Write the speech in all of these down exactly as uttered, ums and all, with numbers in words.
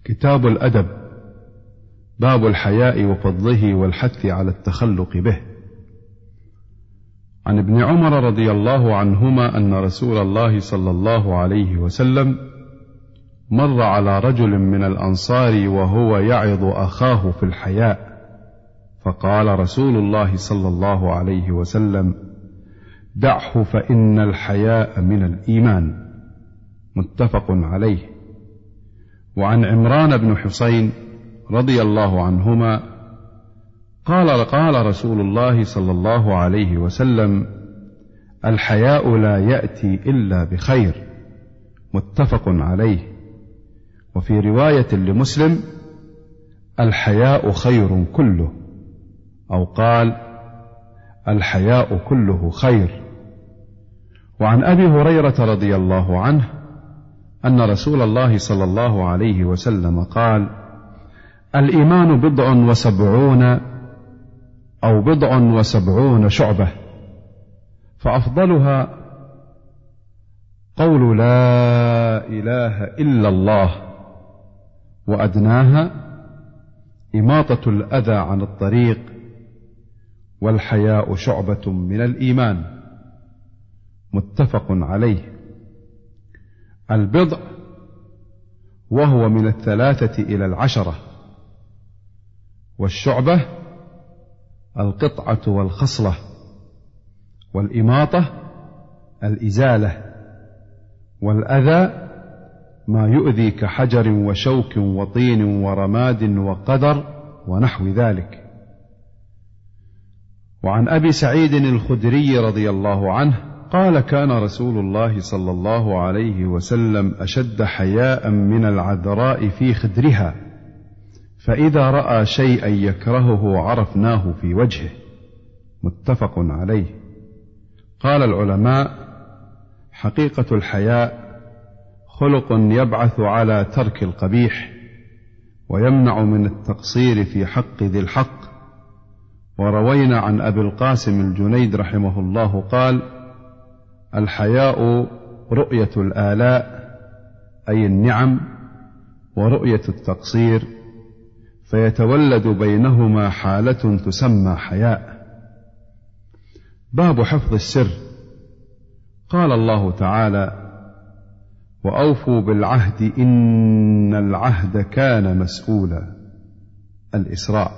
كتاب الأدب. باب الحياء وفضله والحث على التخلق به. عن ابن عمر رضي الله عنهما أن رسول الله صلى الله عليه وسلم مر على رجل من الأنصار وهو يعظ أخاه في الحياء، فقال رسول الله صلى الله عليه وسلم: دعه فإن الحياء من الإيمان. متفق عليه. وعن عمران بن حسين رضي الله عنهما قال قال رسول الله صلى الله عليه وسلم: الحياء لا يأتي إلا بخير. متفق عليه. وفي رواية لمسلم: الحياء خير كله، أو قال: الحياء كله خير. وعن أبي هريرة رضي الله عنه أن رسول الله صلى الله عليه وسلم قال: الإيمان بضع وسبعون أو بضع وسبعون شعبة، فأفضلها قول لا إله إلا الله، وأدناها إماطة الأذى عن الطريق، والحياء شعبة من الإيمان. متفق عليه. البضع وهو من الثلاثة إلى العشرة، والشعبة القطعة والخصلة، والإماطة الإزالة، والأذى ما يؤذي كحجر وشوك وطين ورماد وقدر ونحو ذلك. وعن أبي سعيد الخدري رضي الله عنه قال: كان رسول الله صلى الله عليه وسلم أشد حياء من العذراء في خدرها، فإذا رأى شيئا يكرهه عرفناه في وجهه. متفق عليه. قال العلماء: حقيقة الحياء خلق يبعث على ترك القبيح، ويمنع من التقصير في حق ذي الحق. وروينا عن أبي القاسم الجنيد رحمه الله قال: الحياء رؤية الآلاء، أي النعم، ورؤية التقصير، فيتولد بينهما حالة تسمى حياء. باب حفظ السر. قال الله تعالى: وأوفوا بالعهد إن العهد كان مسؤولا. الإسراء.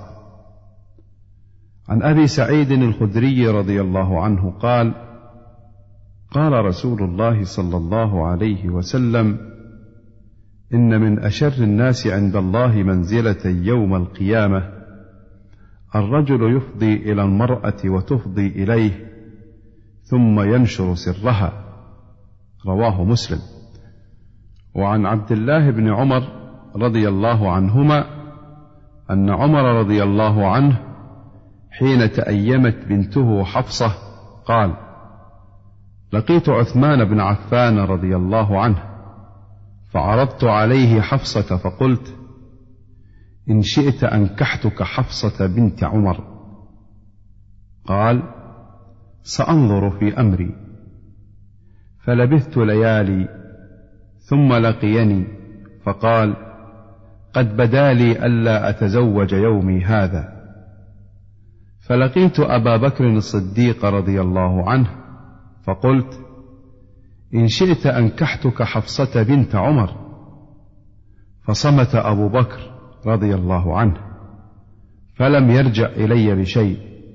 عن أبي سعيد الخدري رضي الله عنه قال: قال رسول الله صلى الله عليه وسلم: إن من أشر الناس عند الله منزلة يوم القيامة الرجل يفضي إلى المرأة وتفضي إليه ثم ينشر سرها. رواه مسلم. وعن عبد الله بن عمر رضي الله عنهما أن عمر رضي الله عنه حين تأيمت بنته حفصة قال: لقيت عثمان بن عفان رضي الله عنه فعرضت عليه حفصة فقلت: إن شئت أنكحتك حفصة بنت عمر. قال: سأنظر في أمري. فلبثت ليالي ثم لقيني فقال: قد بدا لي ألا أتزوج يومي هذا. فلقيت أبا بكر الصديق رضي الله عنه فقلت: إن شئت أنكحتك حفصة بنت عمر. فصمت أبو بكر رضي الله عنه فلم يرجع إلي بشيء،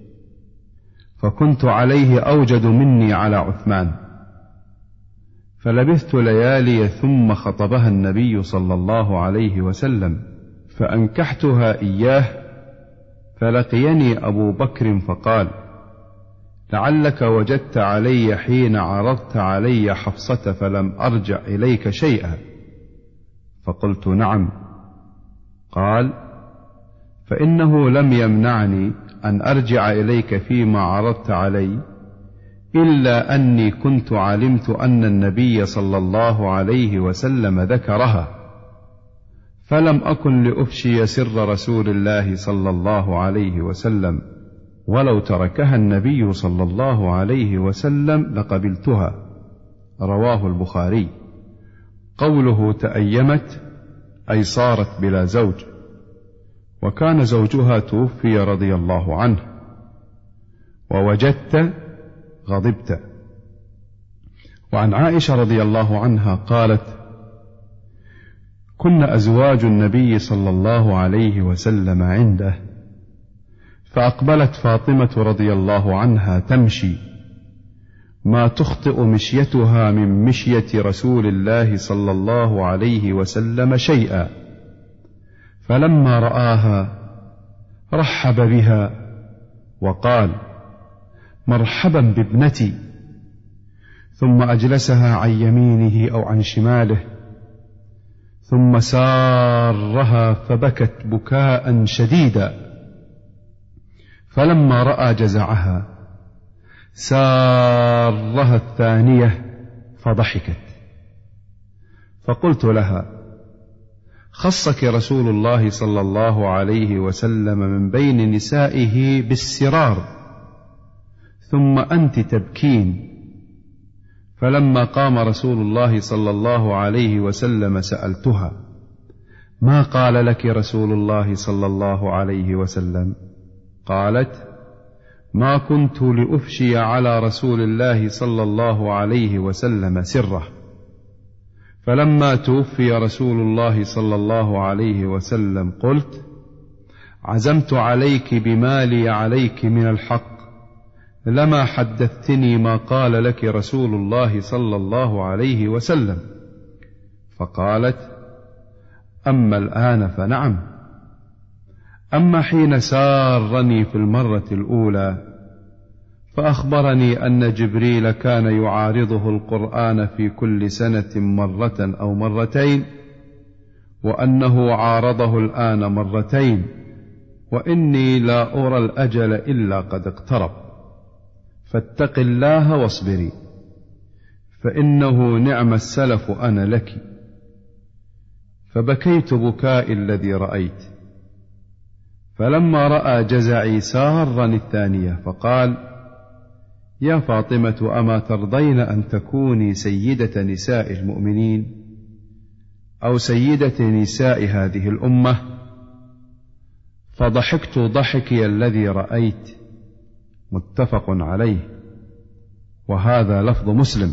فكنت عليه أوجد مني على عثمان. فلبثت ليالي ثم خطبها النبي صلى الله عليه وسلم فأنكحتها إياه. فلقيني أبو بكر فقال: لعلك وجدت علي حين عرضت علي حفصة فلم أرجع إليك شيئا. فقلت: نعم. قال: فإنه لم يمنعني أن أرجع إليك فيما عرضت علي إلا أني كنت علمت أن النبي صلى الله عليه وسلم ذكرها، فلم أكن لأفشي سر رسول الله صلى الله عليه وسلم، ولو تركها النبي صلى الله عليه وسلم لقبلتها. رواه البخاري. قوله تأيمت أي صارت بلا زوج، وكان زوجها توفي رضي الله عنه. ووجدت غضبت. وعن عائشة رضي الله عنها قالت: كن أزواج النبي صلى الله عليه وسلم عنده، فأقبلت فاطمة رضي الله عنها تمشي ما تخطئ مشيتها من مشية رسول الله صلى الله عليه وسلم شيئا، فلما رآها رحب بها وقال: مرحبا بابنتي، ثم أجلسها عن يمينه أو عن شماله، ثم سارها فبكت بكاء شديدا، فلما رأى جزعها سارها الثانية فضحكت، فقلت لها: خصك رسول الله صلى الله عليه وسلم من بين نسائه بالسرار، ثم أنت تبكين. فلما قام رسول الله صلى الله عليه وسلم سألتها: ما قال لك رسول الله صلى الله عليه وسلم؟ قالت: ما كنت لأفشي على رسول الله صلى الله عليه وسلم سره، فلما توفي رسول الله صلى الله عليه وسلم قلت: عزمت عليك بما لي عليك من الحق، لما حدثتني ما قال لك رسول الله صلى الله عليه وسلم. فقالت: أما الآن فنعم، أما حين سارني في المرة الأولى فأخبرني أن جبريل كان يعارضه القرآن في كل سنة مرة أو مرتين، وأنه عارضه الآن مرتين، وإني لا أرى الأجل إلا قد اقترب، فاتق الله واصبري، فإنه نعم السلف أنا لك. فبكيت بكاء الذي رأيت. فلما رأى جزعي سارني الثانية، فقال: يا فاطمة، أما ترضين أن تكوني سيدة نساء المؤمنين أو سيدة نساء هذه الأمة؟ فضحكت ضحكي الذي رأيت. متفق عليه، وهذا لفظ مسلم.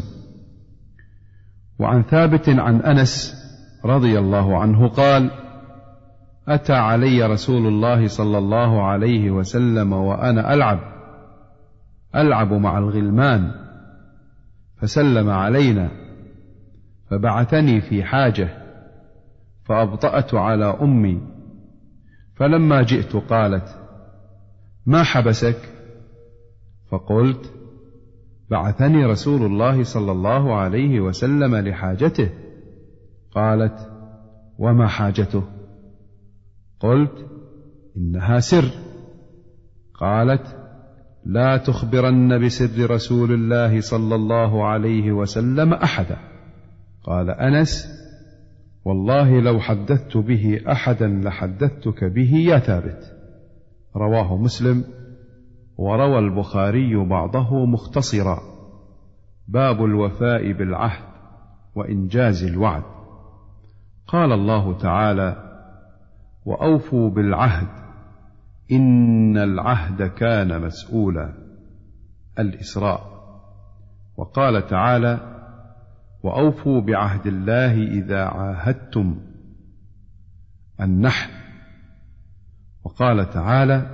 وعن ثابت عن أنس رضي الله عنه قال: أتى علي رسول الله صلى الله عليه وسلم وأنا ألعب ألعب مع الغلمان، فسلم علينا، فبعثني في حاجة، فأبطأت على أمي، فلما جئت قالت: ما حبسك؟ فقلت: بعثني رسول الله صلى الله عليه وسلم لحاجته. قالت: وما حاجته؟ قلت: إنها سر. قالت: لا تخبرن بسر رسول الله صلى الله عليه وسلم أحدا. قال أنس: والله لو حدثت به أحدا لحدثتك به يا ثابت. رواه مسلم. وروى البخاري بعضه مختصرا. باب الوفاء بالعهد وإنجاز الوعد. قال الله تعالى: وأوفوا بالعهد إن العهد كان مسؤولا. الإسراء. وقال تعالى: وأوفوا بعهد الله إذا عاهدتم. النحل. وقال تعالى: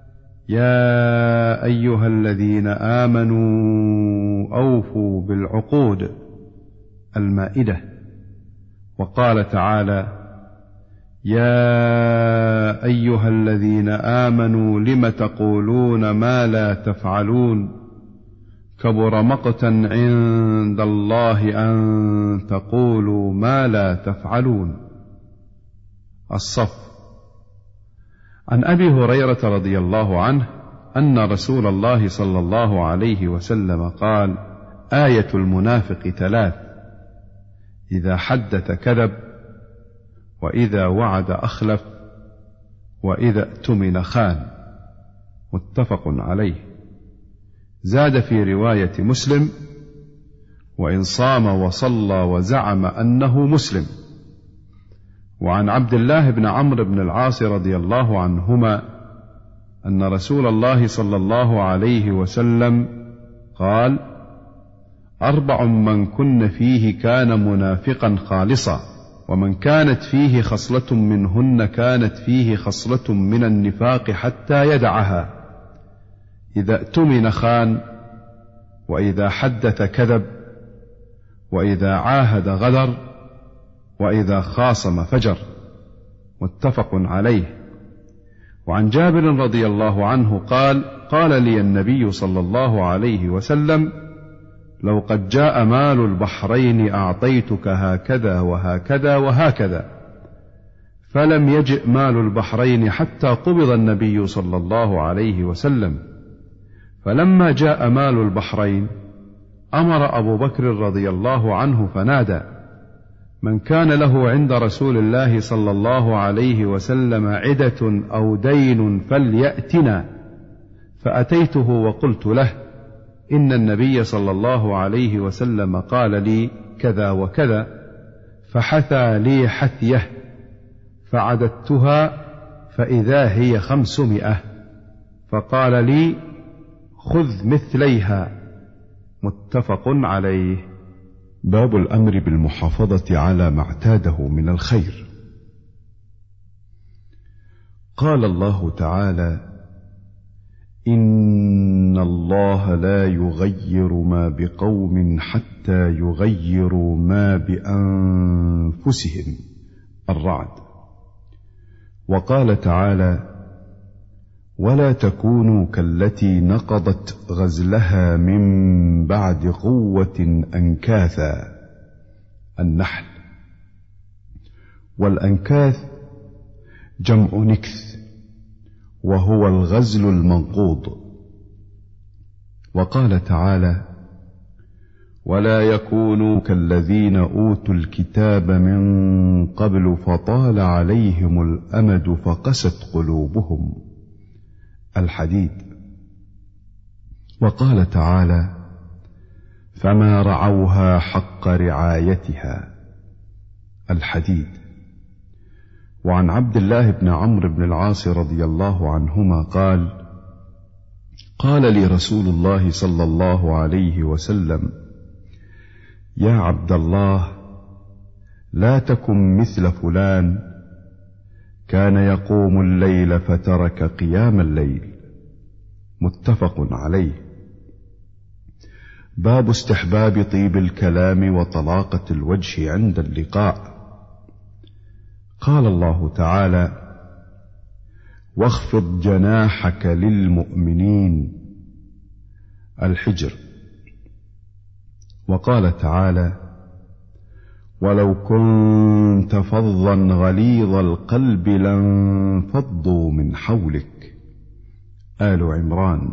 يا أيها الذين آمنوا أوفوا بالعقود. المائدة. وقال تعالى: يا أيها الذين آمنوا لم تقولون ما لا تفعلون كبر مقتا عند الله أن تقولوا ما لا تفعلون. الصف. عن أبي هريرة رضي الله عنه أن رسول الله صلى الله عليه وسلم قال: آية المنافق ثلاث: إذا حدث كذب، وإذا وعد أخلف، وإذا اؤتمن خان. متفق عليه. زاد في رواية مسلم: وإن صام وصلى وزعم أنه مسلم. وعن عبد الله بن عمرو بن العاص رضي الله عنهما أن رسول الله صلى الله عليه وسلم قال: أربع من كن فيه كان منافقا خالصا، ومن كانت فيه خصلة منهن كانت فيه خصلة من النفاق حتى يدعها: إذا اؤتمن خان، وإذا حدث كذب، وإذا عاهد غدر، وإذا خاصم فجر. متفق عليه. وعن جابر رضي الله عنه قال: قال لي النبي صلى الله عليه وسلم: لو قد جاء مال البحرين أعطيتك هكذا وهكذا وهكذا، فلم يجئ مال البحرين حتى قبض النبي صلى الله عليه وسلم. فلما جاء مال البحرين أمر أبو بكر رضي الله عنه فنادى: من كان له عند رسول الله صلى الله عليه وسلم عدة أو دين فليأتنا. فأتيته وقلت له: إن النبي صلى الله عليه وسلم قال لي كذا وكذا، فحثى لي حثيه، فعددتها فإذا هي خمسمائة، فقال لي: خذ مثليها. متفق عليه. باب الأمر بالمحافظة على ما اعتاده من الخير. قال الله تعالى: إن الله لا يغير ما بقوم حتى يغيروا ما بأنفسهم. الرعد. وقال تعالى: ولا تكونوا كالتي نقضت غزلها من بعد قوة أنكاثا. النحل. والأنكاث جمع نكث، وهو الغزل المنقوض. وقال تعالى: ولا يكونوا كالذين أوتوا الكتاب من قبل فطال عليهم الأمد فقست قلوبهم. الحديد. وقال تعالى: فما رعوها حق رعايتها. الحديد. وعن عبد الله بن عمرو بن العاص رضي الله عنهما قال: قال لي رسول الله صلى الله عليه وسلم: يا عبد الله، لا تكن مثل فلان، كان يقوم الليل فترك قيام الليل. متفق عليه. باب استحباب طيب الكلام وطلاقة الوجه عند اللقاء. قال الله تعالى: واخفض جناحك للمؤمنين. الحجر. وقال تعالى: ولو كنت فظا غليظ القلب لانفضوا من حولك. آل عمران.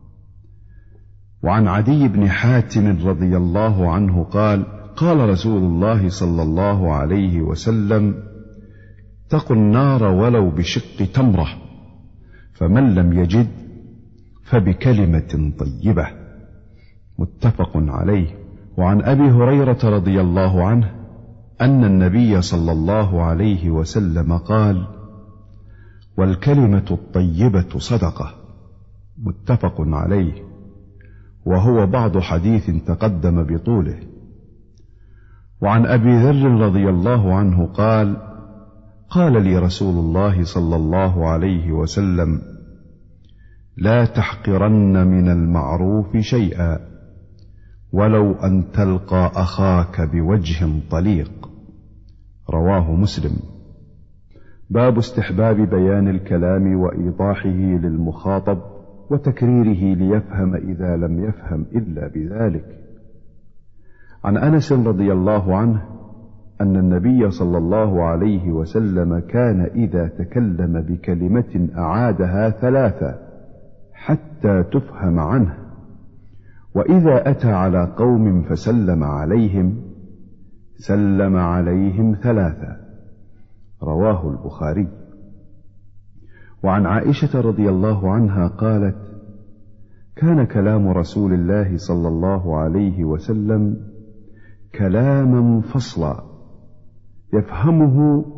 وعن عدي بن حاتم رضي الله عنه قال: قال رسول الله صلى الله عليه وسلم: اتقوا النار ولو بشق تمرة، فمن لم يجد فبكلمة طيبة. متفق عليه. وعن أبي هريرة رضي الله عنه أن النبي صلى الله عليه وسلم قال: والكلمة الطيبة صدقة. متفق عليه، وهو بعض حديث تقدم بطوله. وعن أبي ذر رضي الله عنه قال: قال لي رسول الله صلى الله عليه وسلم: لا تحقرن من المعروف شيئا، ولو أن تلقى أخاك بوجه طليق. رواه مسلم. باب استحباب بيان الكلام وإيضاحه للمخاطب وتكريره ليفهم إذا لم يفهم إلا بذلك. عن أنس رضي الله عنه أن النبي صلى الله عليه وسلم كان إذا تكلم بكلمة أعادها ثلاثة حتى تفهم عنه، وإذا أتى على قوم فسلم عليهم سلم عليهم ثلاثة. رواه البخاري. وعن عائشة رضي الله عنها قالت: كان كلام رسول الله صلى الله عليه وسلم كلاما فصلا يفهمه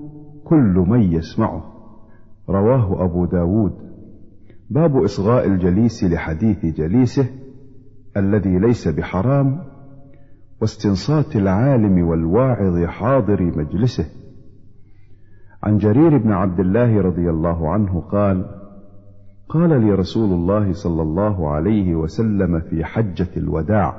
كل من يسمعه. رواه أبو داود. باب إصغاء الجليس لحديث جليسه الذي ليس بحرام، واستنصات العالم والواعظ حاضر مجلسه. عن جرير بن عبد الله رضي الله عنه قال: قال لي رسول الله صلى الله عليه وسلم في حجة الوداع: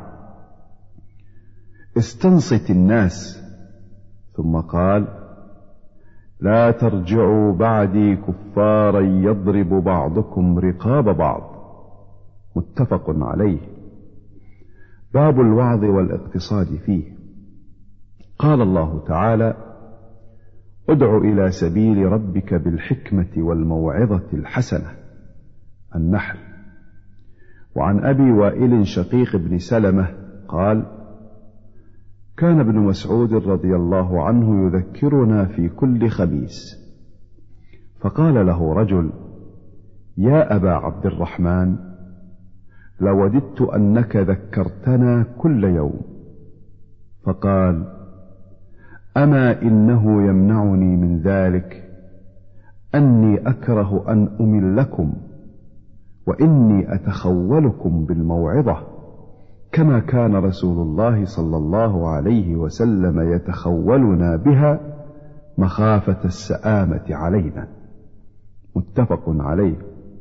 استنصت الناس. ثم قال: لا ترجعوا بعدي كفارا يضرب بعضكم رقاب بعض. متفق عليه. باب الوعظ والاقتصاد فيه. قال الله تعالى: ادع إلى سبيل ربك بالحكمة والموعظة الحسنة. النحل. وعن أبي وائل شقيق بن سلمة قال: كان ابن مسعود رضي الله عنه يذكرنا في كل خميس، فقال له رجل: يا أبا عبد الرحمن، لوددت أنك ذكرتنا كل يوم. فقال: أما إنه يمنعني من ذلك أني أكره أن أملكم، وإني أتخولكم بالموعظة، كما كان رسول الله صلى الله عليه وسلم يتخولنا بها مخافة السآمة علينا. متفق عليه.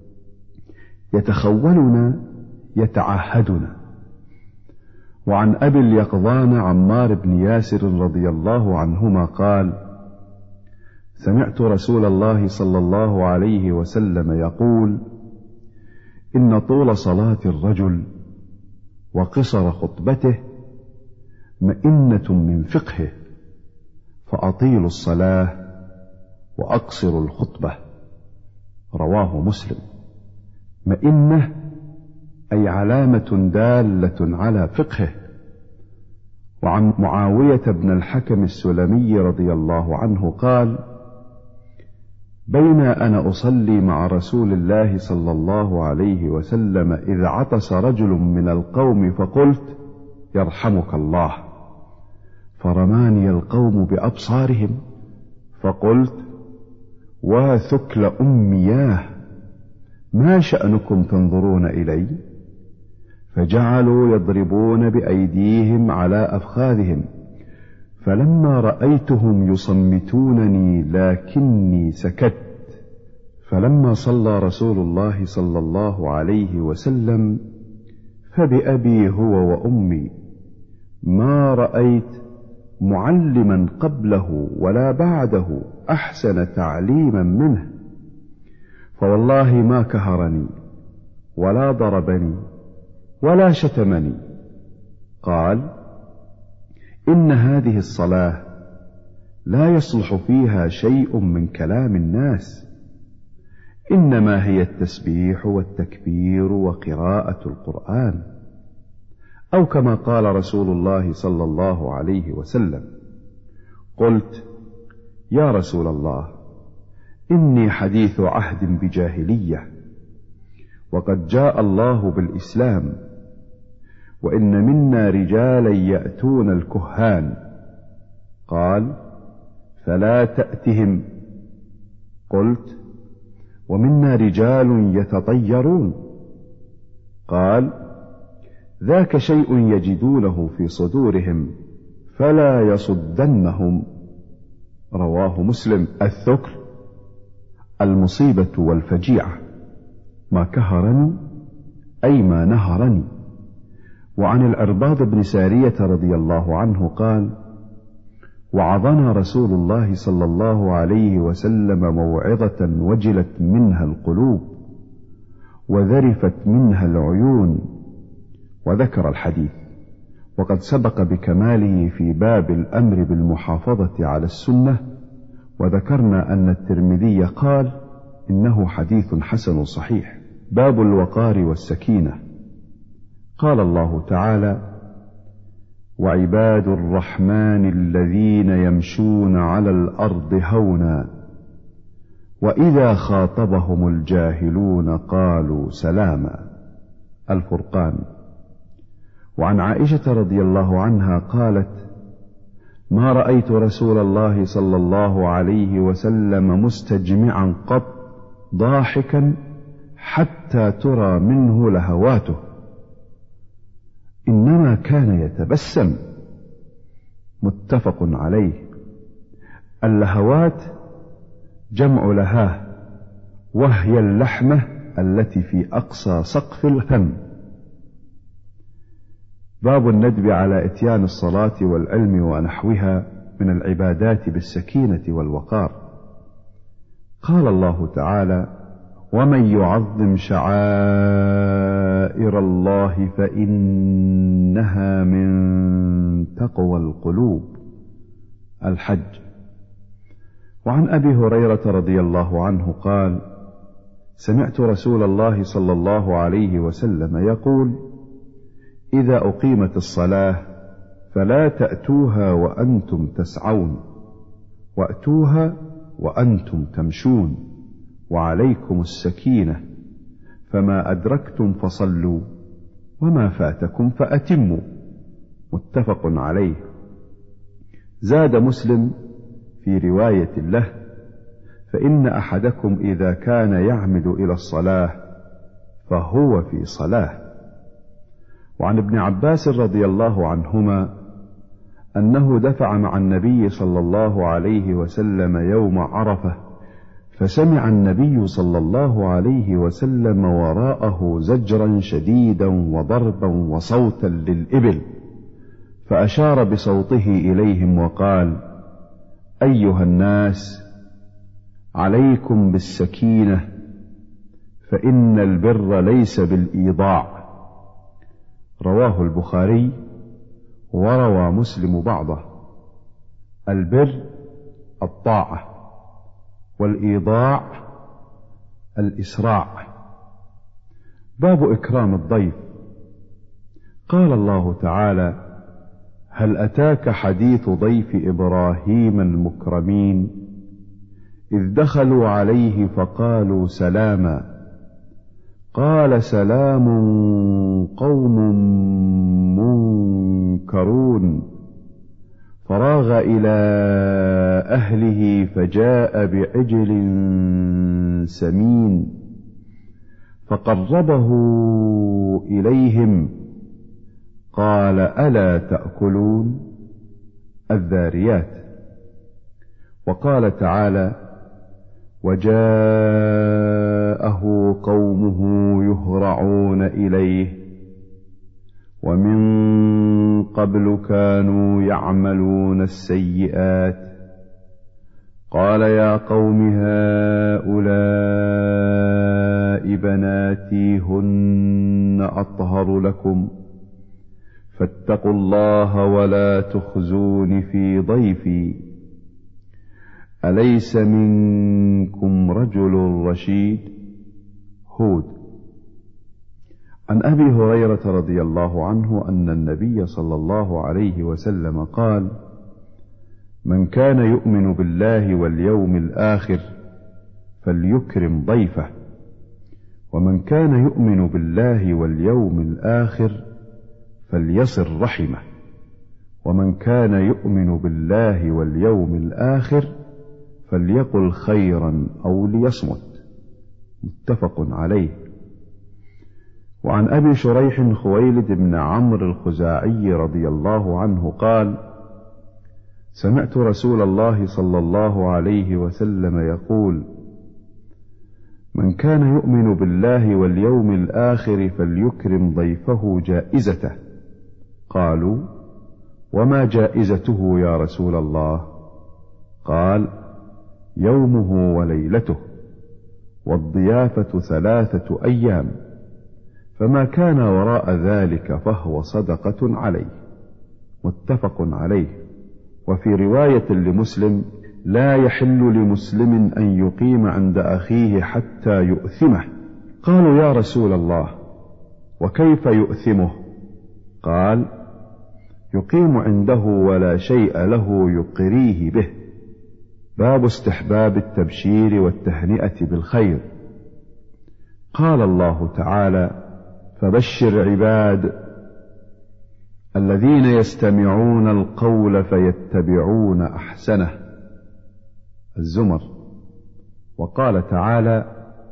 يتخولنا يتعهدنا. وعن أبي اليقظان عمار بن ياسر رضي الله عنهما قال: سمعت رسول الله صلى الله عليه وسلم يقول: إن طول صلاة الرجل وقصر خطبته مئنة من فقهه، فأطيلوا الصلاة وأقصروا الخطبة. رواه مسلم. مئنة أي علامة دالة على فقهه. وعن معاوية بن الحكم السلمي رضي الله عنه قال: بين أنا أصلي مع رسول الله صلى الله عليه وسلم إذ عطس رجل من القوم فقلت: يرحمك الله، فرماني القوم بأبصارهم، فقلت: واثكل أمياه، ما شأنكم تنظرون إلي؟ فجعلوا يضربون بأيديهم على أفخاذهم، فلما رأيتهم يصمتونني لكني سكت. فلما صلى رسول الله صلى الله عليه وسلم فبأبي هو وأمي ما رأيت معلما قبله ولا بعده أحسن تعليما منه، فوالله ما كهرني ولا ضربني ولا شتمني. قال: إن هذه الصلاة لا يصلح فيها شيء من كلام الناس، إنما هي التسبيح والتكبير وقراءة القرآن، أو كما قال رسول الله صلى الله عليه وسلم. قلت: يا رسول الله، إني حديث عهد بجاهلية، وقد جاء الله بالإسلام، وإن منا رجالا يأتون الكهان. قال: فلا تأتهم. قلت: ومنا رجال يتطيرون. قال: ذاك شيء يجدونه في صدورهم فلا يصدنهم. رواه مسلم. الثكل المصيبة والفجيعة. ما كهرني أي ما نهرني. وعن العرباض بن سارية رضي الله عنه قال: وعظنا رسول الله صلى الله عليه وسلم موعظة وجلت منها القلوب وذرفت منها العيون. وذكر الحديث، وقد سبق بكماله في باب الأمر بالمحافظة على السنة. وذكرنا أن الترمذي قال: إنه حديث حسن صحيح. باب الوقار والسكينة. قال الله تعالى: وعباد الرحمن الذين يمشون على الأرض هونا وإذا خاطبهم الجاهلون قالوا سلاما. الفرقان. وعن عائشة رضي الله عنها قالت: ما رأيت رسول الله صلى الله عليه وسلم مستجمعا قط ضاحكا حتى ترى منه لهواته، إنما كان يتبسم. متفق عليه. اللهوات جمع لهاه، وهي اللحمة التي في أقصى سقف الفم. باب الندب على إتيان الصلاة والعلم ونحوها من العبادات بالسكينة والوقار. قال الله تعالى: ومن يعظم شعائر الله فإنها من تقوى القلوب. الحج. وعن أبي هريرة رضي الله عنه قال: سمعت رسول الله صلى الله عليه وسلم يقول: إذا أقيمت الصلاة فلا تأتوها وأنتم تسعون، وأتوها وأنتم تمشون، وعليكم السكينة، فما أدركتم فصلوا وما فاتكم فأتموا. متفق عليه. زاد مسلم في رواية له: فإن أحدكم إذا كان يعمد إلى الصلاة فهو في صلاة. وعن ابن عباس رضي الله عنهما أنه دفع مع النبي صلى الله عليه وسلم يوم عرفة، فسمع النبي صلى الله عليه وسلم وراءه زجرا شديدا وضربا وصوتا للإبل، فأشار بصوته إليهم وقال: أيها الناس، عليكم بالسكينة، فإن البر ليس بالإيضاع. رواه البخاري، وروى مسلم بعضه. البر الطاعة، والإيضاع الإسراع. باب إكرام الضيف. قال الله تعالى: هل أتاك حديث ضيف إبراهيم المكرمين إذ دخلوا عليه فقالوا سلاما، قال سلام قوم منكرون، فراغ إلى أهله فجاء بعجل سمين فقربه إليهم قال ألا تأكلون؟ الذاريات. وقال تعالى: وجاءه قومه يهرعون إليه ومن قبل كانوا يعملون السيئات، قال يا قوم هؤلاء بناتي هن أطهر لكم فاتقوا الله ولا تخزون في ضيفي، أليس منكم رجل رشيد؟ هود. عن أبي هريرة رضي الله عنه أن النبي صلى الله عليه وسلم قال: من كان يؤمن بالله واليوم الآخر فليكرم ضيفه، ومن كان يؤمن بالله واليوم الآخر فليصل رحمه، ومن كان يؤمن بالله واليوم الآخر فليقل خيرا أو ليصمت. متفق عليه. وعن أبي شريح خويلد بن عمرو الخزاعي رضي الله عنه قال: سمعت رسول الله صلى الله عليه وسلم يقول: من كان يؤمن بالله واليوم الآخر فليكرم ضيفه جائزته. قالوا: وما جائزته يا رسول الله؟ قال: يومه وليلته، والضيافة ثلاثة أيام، فما كان وراء ذلك فهو صدقة عليه. متفق عليه. وفي رواية لمسلم: لا يحل لمسلم أن يقيم عند أخيه حتى يؤثمه. قالوا: يا رسول الله، وكيف يؤثمه؟ قال: يقيم عنده ولا شيء له يقريه به. باب استحباب التبشير والتهنئة بالخير. قال الله تعالى: فبشر عباد الذين يستمعون القول فيتبعون أحسنه. الزمر. وقال تعالى: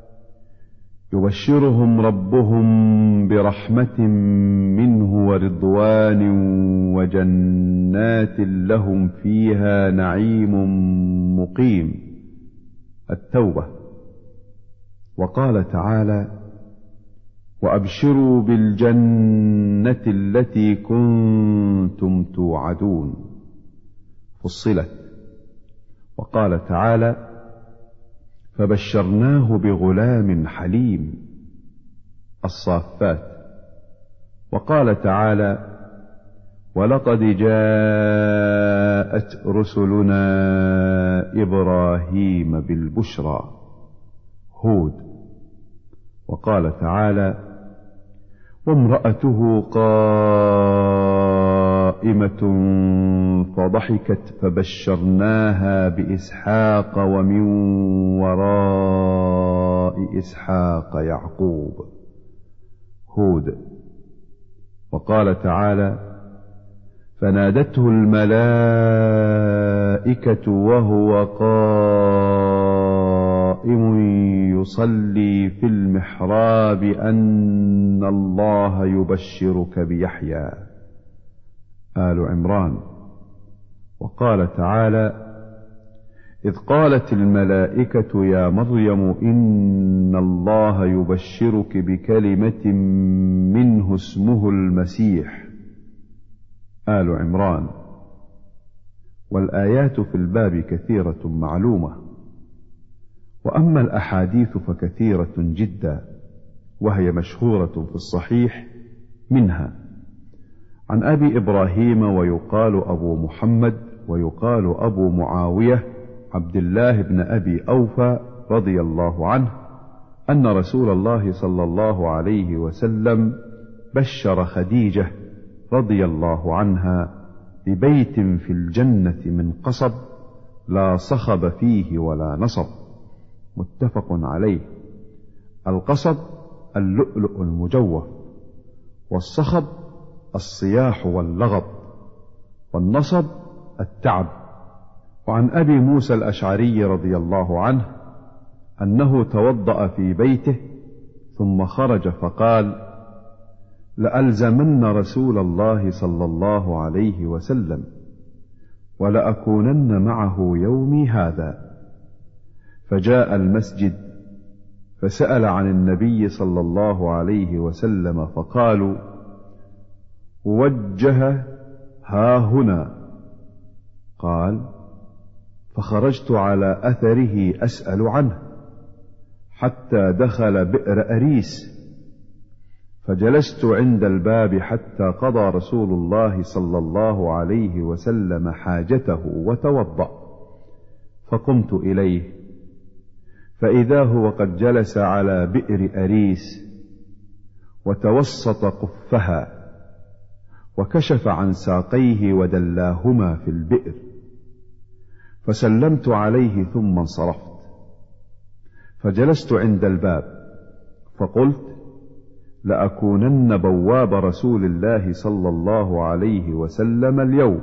يبشرهم ربهم برحمة منه ورضوان وجنات لهم فيها نعيم مقيم. التوبة. وقال تعالى: وأبشروا بالجنة التي كنتم توعدون. فصلت. وقال تعالى: فبشرناه بغلام حليم. الصافات. وقال تعالى: ولقد جاءت رسلنا إبراهيم بالبشرى. هود. وقال تعالى: وامرأته قائمة فضحكت فبشرناها بإسحاق ومن وراء إسحاق يعقوب. هود. وقال تعالى: فنادته الملائكة وهو قائم يصلي في المحراب أن الله يبشرك بيحيى. آل عمران. وقال تعالى: إذ قالت الملائكة يا مريم إن الله يبشرك بكلمة منه اسمه المسيح. آل عمران. والآيات في الباب كثيرة معلومة، وأما الأحاديث فكثيرة جدا، وهي مشهورة في الصحيح. منها عن أبي إبراهيم ويقال أبو محمد ويقال أبو معاوية عبد الله بن أبي أوفى رضي الله عنه أن رسول الله صلى الله عليه وسلم بشر خديجة رضي الله عنها ببيت في الجنة من قصب لا صخب فيه ولا نصب. متفق عليه. القصب اللؤلؤ المجوف، والصخب الصياح واللغط، والنصب التعب. وعن أبي موسى الأشعري رضي الله عنه أنه توضأ في بيته ثم خرج فقال: لألزمن رسول الله صلى الله عليه وسلم ولأكونن معه يومي هذا. فجاء المسجد فسأل عن النبي صلى الله عليه وسلم فقالوا: وجه ها هنا. قال: فخرجت على أثره أسأل عنه حتى دخل بئر أريس، فجلست عند الباب حتى قضى رسول الله صلى الله عليه وسلم حاجته وتوضأ، فقمت إليه فإذا هو قد جلس على بئر أريس وتوسط قفها، وكشف عن ساقيه ودلاهما في البئر، فسلمت عليه ثم انصرفت. فجلست عند الباب فقلت: لأكونن بواب رسول الله صلى الله عليه وسلم اليوم.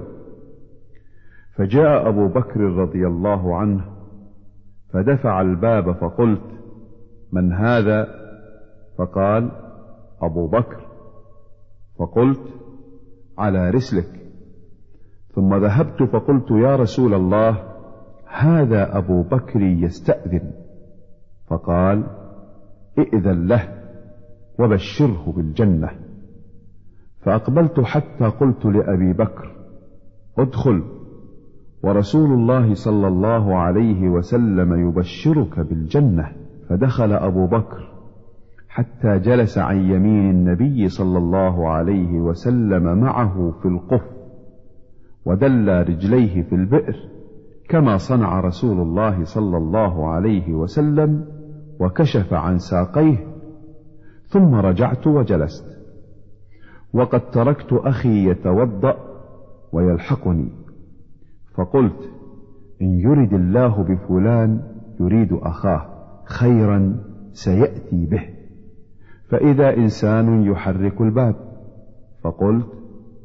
فجاء أبو بكر رضي الله عنه فدفع الباب فقلت: من هذا؟ فقال: أبو بكر. فقلت: على رسلك. ثم ذهبت فقلت: يا رسول الله، هذا أبو بكر يستأذن. فقال: ائذن له وبشره بالجنة. فأقبلت حتى قلت لأبي بكر: ادخل، ورسول الله صلى الله عليه وسلم يبشرك بالجنة. فدخل أبو بكر حتى جلس عن يمين النبي صلى الله عليه وسلم معه في القف، ودل رجليه في البئر كما صنع رسول الله صلى الله عليه وسلم، وكشف عن ساقيه، ثم رجعت وجلست، وقد تركت أخي يتوضأ ويلحقني، فقلت: إن يرد الله بفلان يريد أخاه خيرا سيأتي به. فإذا إنسان يحرك الباب، فقلت: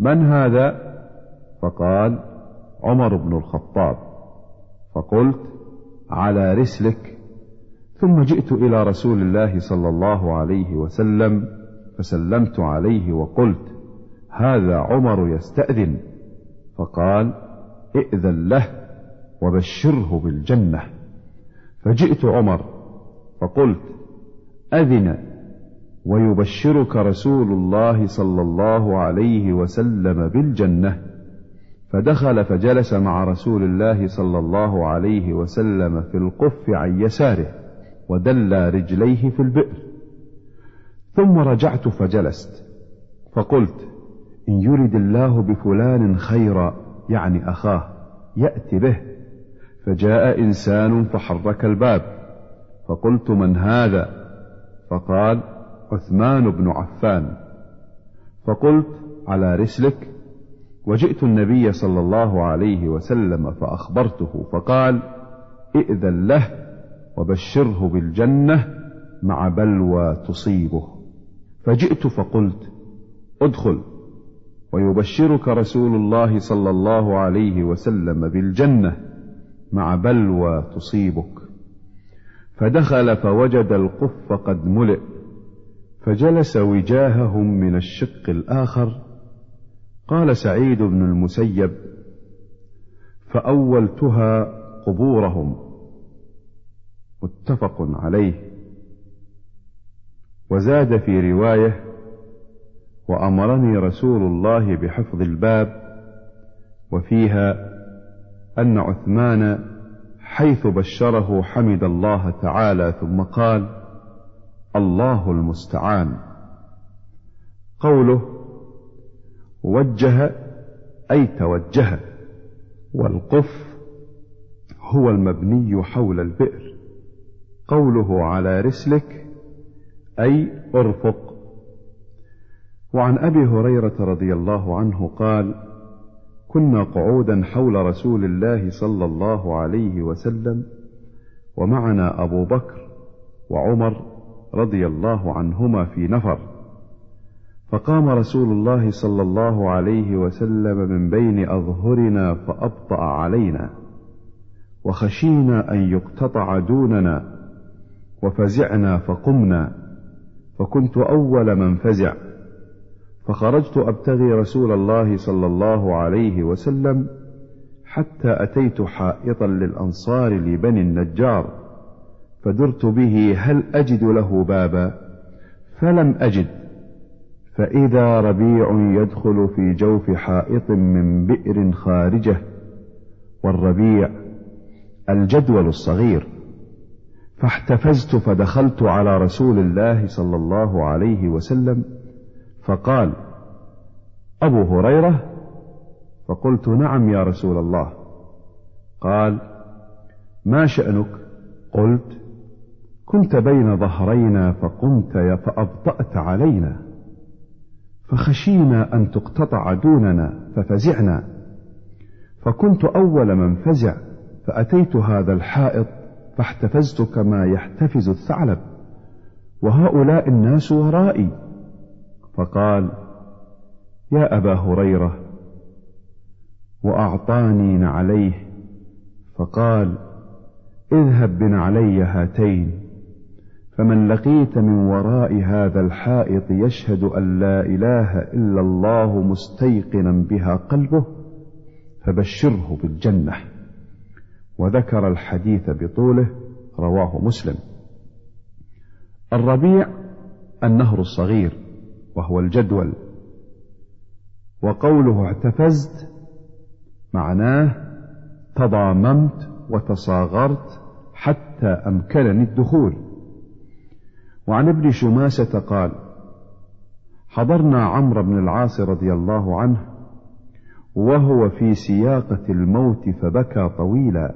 من هذا؟ فقال: عمر بن الخطاب. فقلت: على رسلك. ثم جئت إلى رسول الله صلى الله عليه وسلم فسلمت عليه وقلت: هذا عمر يستأذن. فقال: ائذن له وبشره بالجنة. فجئت عمر فقلت: أذن ويبشرك رسول الله صلى الله عليه وسلم بالجنة. فدخل فجلس مع رسول الله صلى الله عليه وسلم في القف عن يساره ودلى رجليه في البئر. ثم رجعت فجلست فقلت: إن يرد الله بفلان خيرا، يعني أخاه، يأتي به. فجاء إنسان فحرك الباب، فقلت: من هذا؟ فقال: عثمان بن عفان. فقلت: على رسلك. وجئت النبي صلى الله عليه وسلم فأخبرته، فقال: ائذن له وبشره بالجنة مع بلوى تصيبه. فجئت فقلت: ادخل ويبشرك رسول الله صلى الله عليه وسلم بالجنة مع بلوى تصيبك. فدخل فوجد القف قد ملئ، فجلس وجاههم من الشق الآخر. قال سعيد بن المسيب: فأولتها قبورهم. متفق عليه. وزاد في رواية: وأمرني رسول الله بحفظ الباب. وفيها أن عثمان حيث بشره حمد الله تعالى ثم قال: الله المستعان. قوله وجه أي توجه، والقف هو المبني حول البئر. قوله على رسلك أي ارفق. وعن أبي هريرة رضي الله عنه قال: كنا قعودا حول رسول الله صلى الله عليه وسلم، ومعنا أبو بكر وعمر رضي الله عنهما في نفر. فقام رسول الله صلى الله عليه وسلم من بين أظهرنا فأبطأ علينا، وخشينا أن يقتطع دوننا، وفزعنا فقمنا، فكنت أول من فزع. فخرجت أبتغي رسول الله صلى الله عليه وسلم حتى أتيت حائطا للأنصار لبني النجار، فدرت به هل أجد له بابا، فلم أجد. فإذا ربيع يدخل في جوف حائط من بئر خارجه، والربيع الجدول الصغير. فاحتفزت فدخلت على رسول الله صلى الله عليه وسلم، فقال: أبو هريرة؟ فقلت: نعم يا رسول الله. قال: ما شأنك؟ قلت: كنت بين ظهرينا فقمت فأبطأت علينا، فخشينا أن تقتطع دوننا ففزعنا، فكنت أول من فزع، فأتيت هذا الحائط فاحتفزت كما يحتفز الثعلب، وهؤلاء الناس ورائي. فقال: يا أبا هريرة، وأعطاني نعليه، فقال: اذهب بنعلي هاتين، فمن لقيت من وراء هذا الحائط يشهد أن لا إله إلا الله مستيقنا بها قلبه فبشره بالجنة. وذكر الحديث بطوله، رواه مسلم. الربيع النهر الصغير وهو الجدول. وقوله احتفزت معناه تضاممت وتصاغرت حتى أمكنني الدخول. وعن ابن شماسة قال: حضرنا عمرو بن العاص رضي الله عنه وهو في سياقة الموت فبكى طويلا،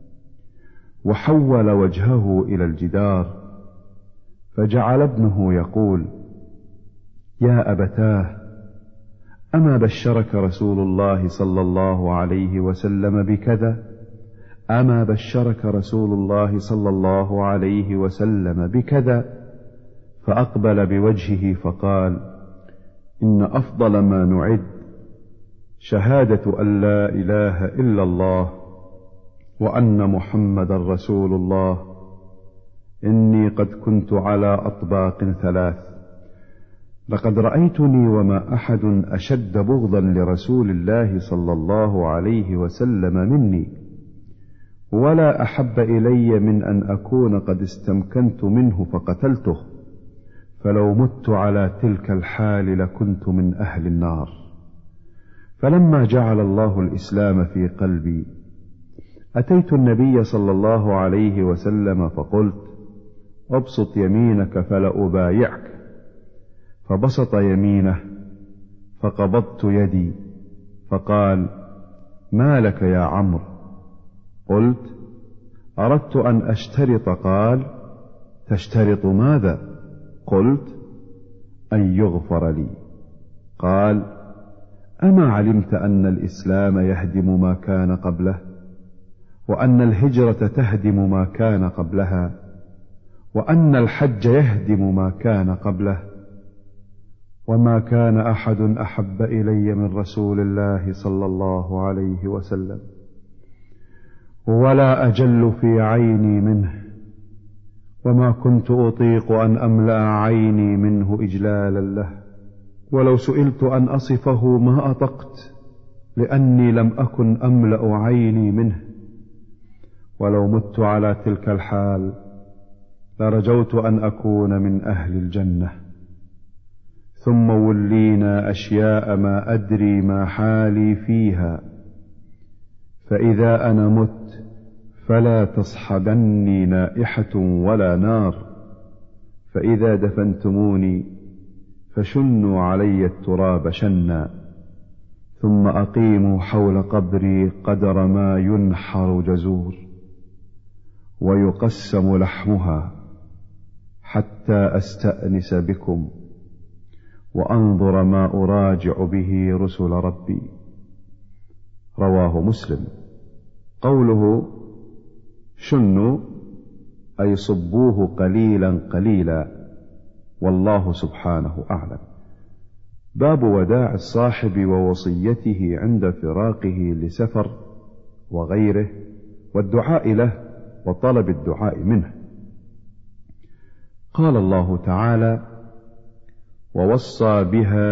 وحول وجهه إلى الجدار، فجعل ابنه يقول: يا أبتاه، أما بشرك رسول الله صلى الله عليه وسلم بكذا؟ أما بشرك رسول الله صلى الله عليه وسلم بكذا؟ فأقبل بوجهه فقال: إن أفضل ما نعد شهادة أن لا إله إلا الله وأن محمدا رسول الله، إني قد كنت على أطباق ثلاث، لقد رأيتني وما أحد أشد بغضا لرسول الله صلى الله عليه وسلم مني، ولا أحب إلي من أن أكون قد استمكنت منه فقتلته، فلو مت على تلك الحال لكنت من أهل النار. فلما جعل الله الإسلام في قلبي أتيت النبي صلى الله عليه وسلم فقلت: أبسط يمينك فلأبايعك، فبسط يمينه فقبضت يدي فقال: ما لك يا عمرو؟ قلت: أردت أن أشترط. قال: تشترط ماذا؟ قلت: أن يغفر لي. قال: أما علمت أن الإسلام يهدم ما كان قبله، وأن الهجرة تهدم ما كان قبلها، وأن الحج يهدم ما كان قبله؟ وما كان أحد أحب إلي من رسول الله صلى الله عليه وسلم، ولا أجل في عيني منه، وما كنت أطيق أن أملأ عيني منه إجلالا له، ولو سئلت أن أصفه ما أطقت، لأني لم أكن أملأ عيني منه. ولو مت على تلك الحال لرجوت أن أكون من أهل الجنة. ثم ولينا أشياء ما أدري ما حالي فيها، فإذا أنا مت فلا تصحبني نائحة ولا نار، فإذا دفنتموني فشنوا علي التراب شنا، ثم أقيموا حول قبري قدر ما ينحر جزور ويقسم لحمها، حتى أستأنس بكم وأنظر ما أراجع به رسل ربي. رواه مسلم. قوله شنوا أي صبوه قليلا قليلا، والله سبحانه أعلم. باب وداع الصاحب ووصيته عند فراقه لسفر وغيره، والدعاء له وطلب الدعاء منه. قال الله تعالى: ووصى بها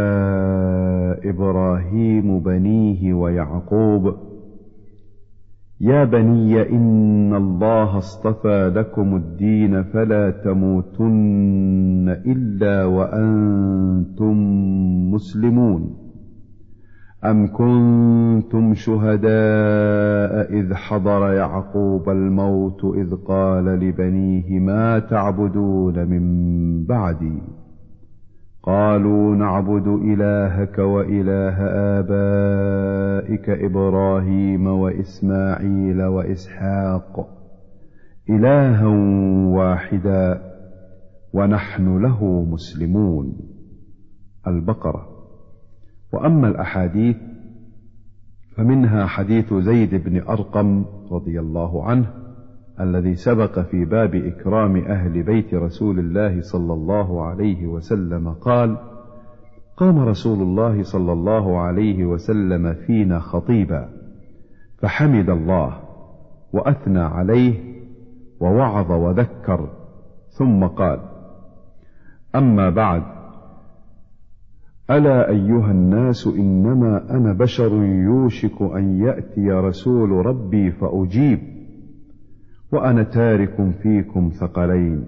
إبراهيم بنيه ويعقوب يا بني إن الله اصطفى لكم الدين فلا تموتن إلا وأنتم مسلمون. أم كنتم شهداء إذ حضر يعقوب الموت إذ قال لبنيه ما تعبدون من بعدي قالوا نعبد إلهك وإله آبائك إبراهيم وإسماعيل وإسحاق إلها واحدا ونحن له مسلمون. البقرة. وأما الأحاديث فمنها حديث زيد بن أرقم رضي الله عنه الذي سبق في باب إكرام أهل بيت رسول الله صلى الله عليه وسلم قال: قام رسول الله صلى الله عليه وسلم فينا خطيبا فحمد الله وأثنى عليه ووعظ وذكر، ثم قال: أما بعد، ألا أيها الناس إنما أنا بشر يوشك أن يأتي رسول ربي فأجيب، وأنا تارك فيكم ثقلين،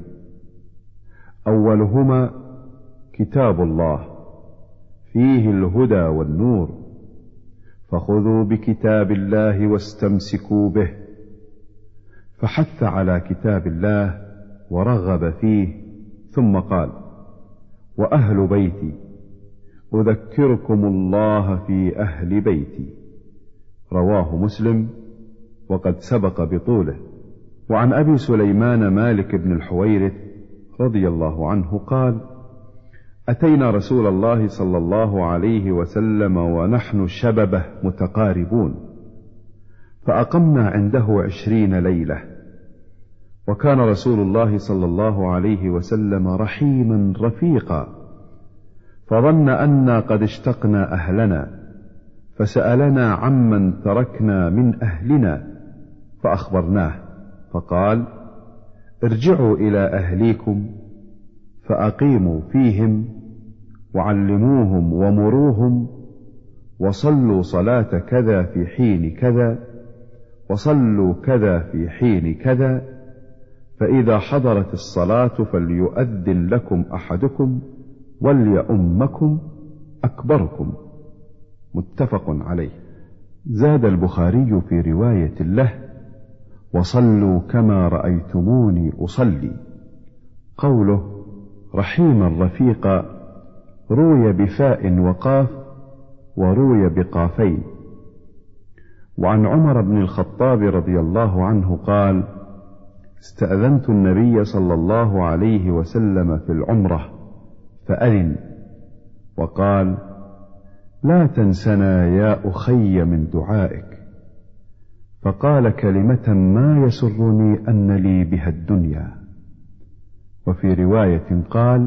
أولهما كتاب الله فيه الهدى والنور، فخذوا بكتاب الله واستمسكوا به. فحث على كتاب الله ورغب فيه، ثم قال: وأهل بيتي أذكركم الله في أهل بيتي. رواه مسلم وقد سبق بطوله. وعن أبي سليمان مالك بن الحويرث رضي الله عنه قال: أتينا رسول الله صلى الله عليه وسلم ونحن شببه متقاربون، فأقمنا عنده عشرين ليلة، وكان رسول الله صلى الله عليه وسلم رحيما رفيقا، فظن أنا قد اشتقنا أهلنا، فسألنا عمن تركنا من أهلنا فأخبرناه، فقال: ارجعوا إلى أهليكم فأقيموا فيهم وعلموهم ومروهم، وصلوا صلاة كذا في حين كذا، وصلوا كذا في حين كذا، فإذا حضرت الصلاة فليؤذن لكم أحدكم وليؤمكم أكبركم. متفق عليه. زاد البخاري في رواية له: وصلوا كما رأيتموني أصلي. قوله رحيما رفيقا روي بفاء وقاف وروي بقافين. وعن عمر بن الخطاب رضي الله عنه قال: استأذنت النبي صلى الله عليه وسلم في العمرة فأذن، وقال: لا تنسنا يا أخي من دعائك. فقال كلمة ما يسرني أن لي بها الدنيا. وفي رواية قال: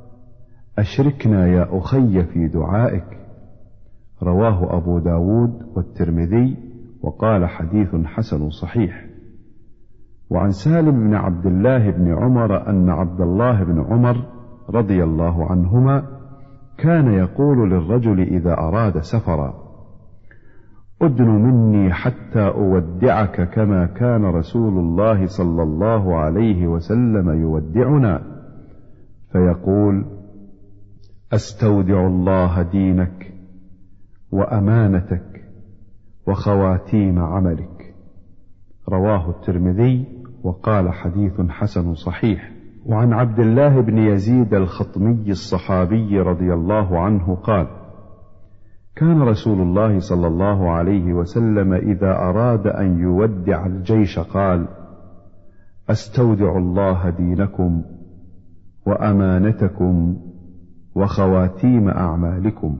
أشركنا يا أخي في دعائك. رواه أبو داود والترمذي وقال حديث حسن صحيح. وعن سالم بن عبد الله بن عمر أن عبد الله بن عمر رضي الله عنهما كان يقول للرجل إذا أراد سفرا: أدن مني حتى أودعك كما كان رسول الله صلى الله عليه وسلم يودعنا، فيقول: أستودع الله دينك وأمانتك وخواتيم عملك. رواه الترمذي وقال حديث حسن صحيح. وعن عبد الله بن يزيد الخطمي الصحابي رضي الله عنه قال: كان رسول الله صلى الله عليه وسلم إذا أراد أن يودع الجيش قال: أستودع الله دينكم وأمانتكم وخواتيم أعمالكم.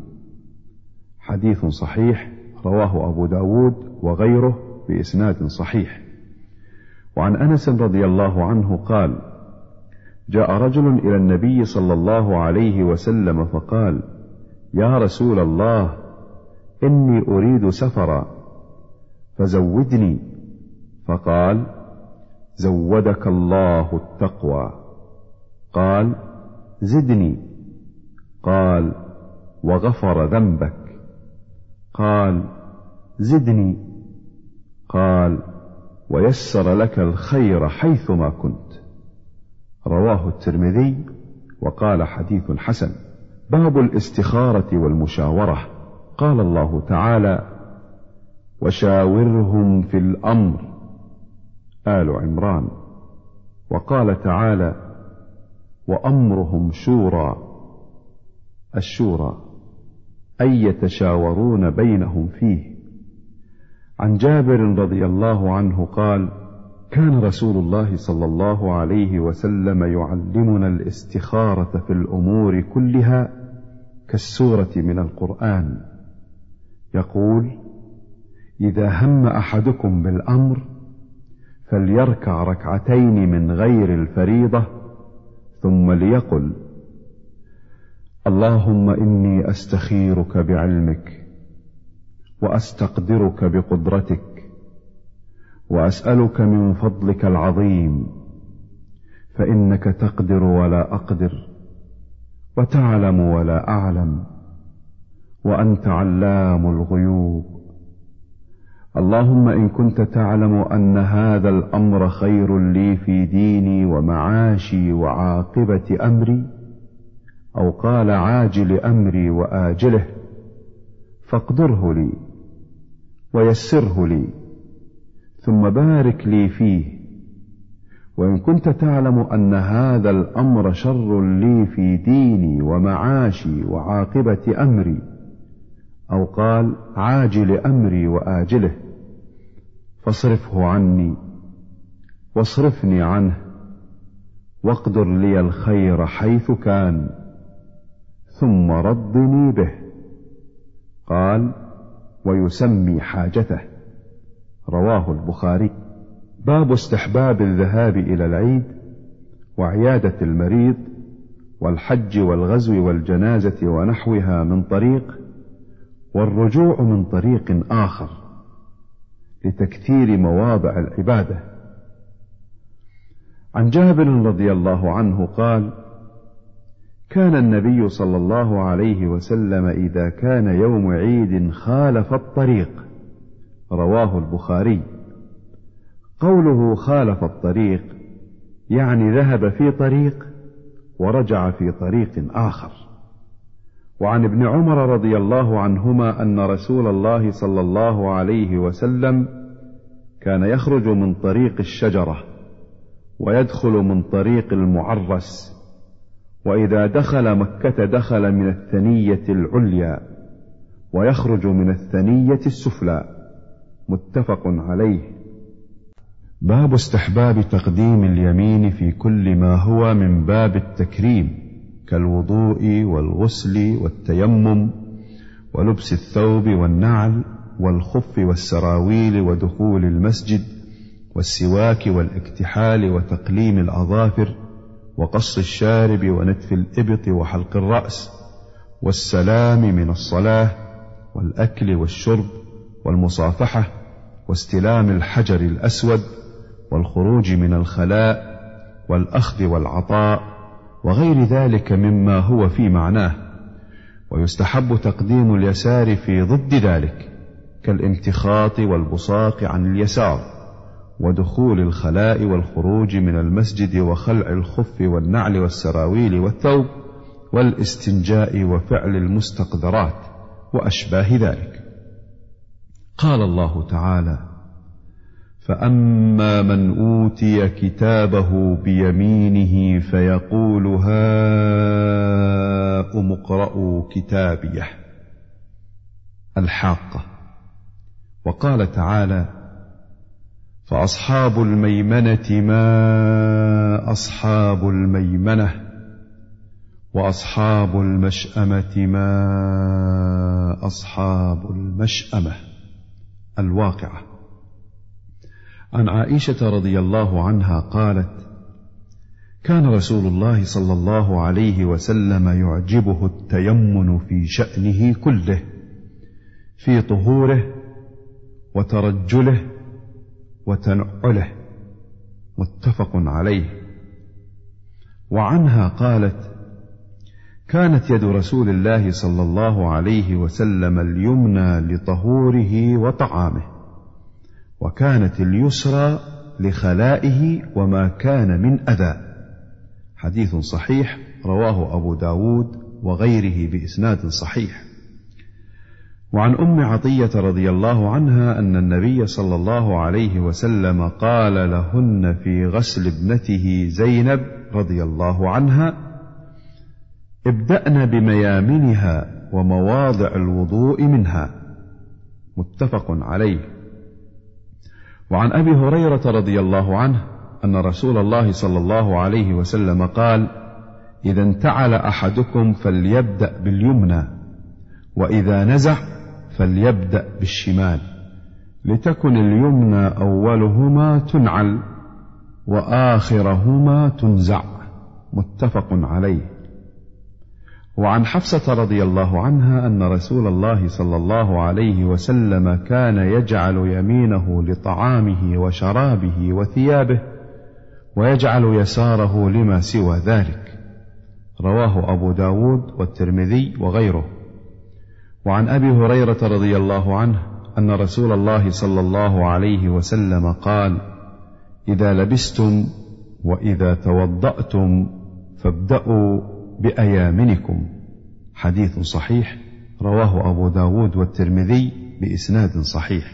حديث صحيح رواه أبو داود وغيره بإسناد صحيح. وعن أنس رضي الله عنه قال: جاء رجل إلى النبي صلى الله عليه وسلم فقال: يا رسول الله، إني أريد سفرا فزودني. فقال: زودك الله التقوى. قال: زدني. قال: وغفر ذنبك. قال: زدني. قال: ويسر لك الخير حيثما كنت. رواه الترمذي وقال حديث حسن. باب الاستخارة والمشاورة. قال الله تعالى: وشاورهم في الأمر. آل عمران. وقال تعالى: وأمرهم شورى. الشورى أي يتشاورون بينهم فيه. عن جابر رضي الله عنه قال: كان رسول الله صلى الله عليه وسلم يعلمنا الاستخارة في الأمور كلها كالسورة من القرآن. يقول: إذا هم أحدكم بالأمر فليركع ركعتين من غير الفريضة، ثم ليقل: اللهم إني أستخيرك بعلمك، وأستقدرك بقدرتك، وأسألك من فضلك العظيم، فإنك تقدر ولا أقدر، وتعلم ولا أعلم، وأنت علام الغيوب. اللهم إن كنت تعلم أن هذا الأمر خير لي في ديني ومعاشي وعاقبة أمري، أو قال عاجل أمري وآجله، فاقدره لي ويسره لي، ثم بارك لي فيه. وإن كنت تعلم أن هذا الأمر شر لي في ديني ومعاشي وعاقبة أمري، أو قال عاجل أمري وآجله، فاصرفه عني واصرفني عنه، واقدر لي الخير حيث كان، ثم ردني به. قال: ويسمي حاجته. رواه البخاري. باب استحباب الذهاب إلى العيد وعيادة المريض والحج والغزو والجنازة ونحوها من طريق، والرجوع من طريق آخر لتكثير مواضع العبادة. عن جابر رضي الله عنه قال: كان النبي صلى الله عليه وسلم إذا كان يوم عيد خالف الطريق. رواه البخاري. قوله خالف الطريق يعني ذهب في طريق ورجع في طريق آخر. وعن ابن عمر رضي الله عنهما أن رسول الله صلى الله عليه وسلم كان يخرج من طريق الشجرة ويدخل من طريق المعرس، وإذا دخل مكة دخل من الثنية العليا ويخرج من الثنية السفلى. متفق عليه. باب استحباب تقديم اليمين في كل ما هو من باب التكريم كالوضوء والغسل والتيمم ولبس الثوب والنعل والخف والسراويل ودخول المسجد والسواك والاكتحال وتقليم الأظافر وقص الشارب ونتف الإبط وحلق الرأس والسلام من الصلاة والأكل والشرب والمصافحة واستلام الحجر الأسود والخروج من الخلاء والأخذ والعطاء وغير ذلك مما هو في معناه. ويستحب تقديم اليسار في ضد ذلك كالامتخاط والبصاق عن اليسار ودخول الخلاء والخروج من المسجد وخلع الخف والنعل والسراويل والثوب والاستنجاء وفعل المستقذرات وأشباه ذلك. قال الله تعالى: فأما من أوتي كتابه بيمينه فيقول هاؤم اقرءوا كتابيه. الحاقة. وقال تعالى: فأصحاب الميمنة ما أصحاب الميمنة وأصحاب المشأمة ما أصحاب المشأمة. الواقعة. عن عائشة رضي الله عنها قالت: كان رسول الله صلى الله عليه وسلم يعجبه التيمن في شأنه كله، في طهوره وترجله وتنعله. متفق عليه. وعنها قالت: كانت يد رسول الله صلى الله عليه وسلم اليمنى لطهوره وطعامه، وكانت اليسرى لخلائه وما كان من أذى. حديث صحيح رواه أبو داود وغيره بإسناد صحيح. وعن أم عطية رضي الله عنها أن النبي صلى الله عليه وسلم قال لهن في غسل ابنته زينب رضي الله عنها: ابدأن بميامنها ومواضع الوضوء منها. متفق عليه. وعن أبي هريرة رضي الله عنه أن رسول الله صلى الله عليه وسلم قال: إذا انتعل أحدكم فليبدأ باليمنى، وإذا نزع فليبدأ بالشمال، لتكن اليمنى أولهما تنعل وآخرهما تنزع. متفق عليه. وعن حفصة رضي الله عنها أن رسول الله صلى الله عليه وسلم كان يجعل يمينه لطعامه وشرابه وثيابه، ويجعل يساره لما سوى ذلك. رواه أبو داود والترمذي وغيره. وعن أبي هريرة رضي الله عنه أن رسول الله صلى الله عليه وسلم قال: إذا لبستم وإذا توضأتم فابدأوا بأيامنكم. حديث صحيح رواه أبو داود والترمذي بإسناد صحيح.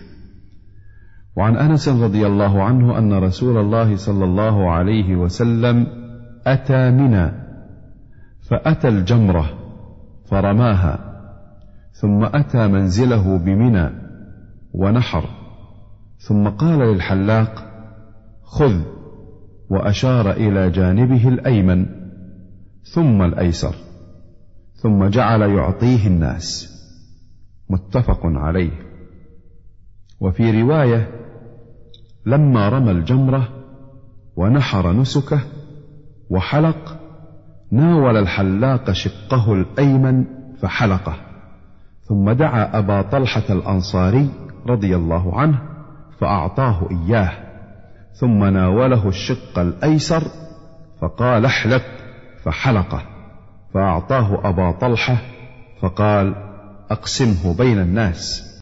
وعن أنس رضي الله عنه أن رسول الله صلى الله عليه وسلم أتى منى فأتى الجمرة فرماها، ثم أتى منزله بمنى ونحر، ثم قال للحلاق: خذ، وأشار إلى جانبه الأيمن ثم الأيسر، ثم جعل يعطيه الناس. متفق عليه. وفي رواية: لما رمى الجمرة ونحر نسكه وحلق، ناول الحلاق شقه الأيمن فحلقه، ثم دعا أبا طلحة الأنصاري رضي الله عنه فأعطاه إياه، ثم ناوله الشق الأيسر فقال احلق، فحلقه، فأعطاه أبا طلحة فقال اقسمه بين الناس.